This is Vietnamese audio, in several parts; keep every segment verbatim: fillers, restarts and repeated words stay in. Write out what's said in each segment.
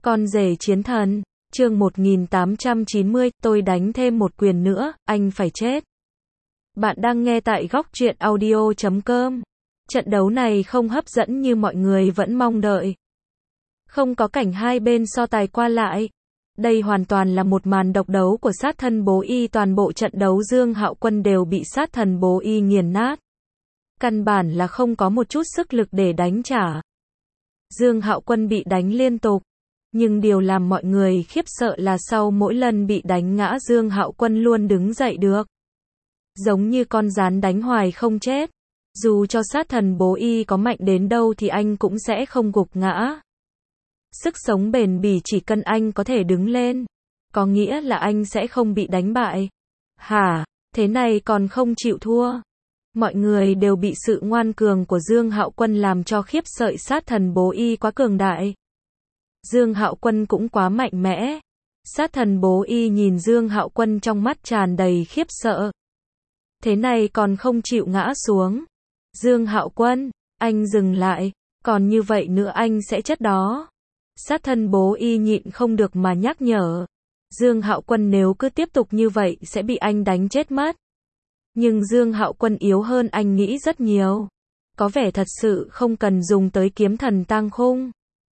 Con rể chiến thần, chương một nghìn tám trăm chín mươi, tôi đánh thêm một quyền nữa, anh phải chết. Bạn đang nghe tại góc truyện audio chấm com. Trận đấu này không hấp dẫn như mọi người vẫn mong đợi. Không có cảnh hai bên so tài qua lại. Đây hoàn toàn là một màn độc đấu của sát thân bố y, toàn bộ trận đấu Dương Hạo Quân đều bị sát thần bố y nghiền nát. Căn bản là không có một chút sức lực để đánh trả. Dương Hạo Quân bị đánh liên tục. Nhưng điều làm mọi người khiếp sợ là sau mỗi lần bị đánh ngã Dương Hạo Quân luôn đứng dậy được. Giống như con gián đánh hoài không chết. Dù cho sát thần bố y có mạnh đến đâu thì anh cũng sẽ không gục ngã. Sức sống bền bỉ chỉ cần anh có thể đứng lên. Có nghĩa là anh sẽ không bị đánh bại. Hả, thế này còn không chịu thua. Mọi người đều bị sự ngoan cường của Dương Hạo Quân làm cho khiếp sợ, sát thần bố y quá cường đại. Dương Hạo Quân cũng quá mạnh mẽ. Sát thần bố y nhìn Dương Hạo Quân trong mắt tràn đầy khiếp sợ. Thế này còn không chịu ngã xuống. Dương Hạo Quân, anh dừng lại, còn như vậy nữa anh sẽ chết đó. Sát thần bố y nhịn không được mà nhắc nhở. Dương Hạo Quân nếu cứ tiếp tục như vậy sẽ bị anh đánh chết mất. Nhưng Dương Hạo Quân yếu hơn anh nghĩ rất nhiều. Có vẻ thật sự không cần dùng tới kiếm thần tang khung.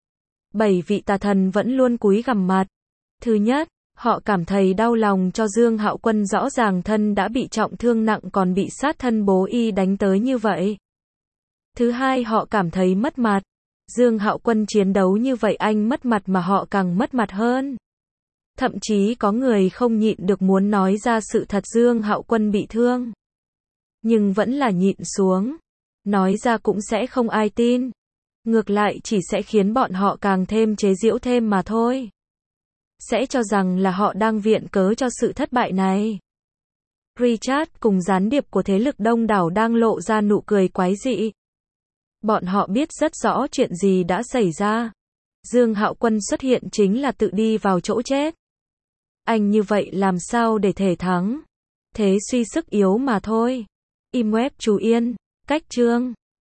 Bảy vị tà thần vẫn luôn cúi gằm mặt. Thứ nhất, họ cảm thấy đau lòng cho Dương Hạo Quân, rõ ràng thân đã bị trọng thương nặng còn bị sát thân bố y đánh tới như vậy. Thứ hai, họ cảm thấy mất mặt. Dương Hạo Quân chiến đấu như vậy anh mất mặt mà họ càng mất mặt hơn. Thậm chí có người không nhịn được muốn nói ra sự thật Dương Hạo Quân bị thương. Nhưng vẫn là nhịn xuống. Nói ra cũng sẽ không ai tin. Ngược lại chỉ sẽ khiến bọn họ càng thêm chế giễu thêm mà thôi. Sẽ cho rằng là họ đang viện cớ cho sự thất bại này. Richard cùng gián điệp của thế lực đông đảo đang lộ ra nụ cười quái dị. Bọn họ biết rất rõ chuyện gì đã xảy ra. Dương Hạo Quân xuất hiện chính là tự đi vào chỗ chết. Anh như vậy làm sao để thể thắng? Thế suy sức yếu mà thôi. Im web chú yên, cách chương.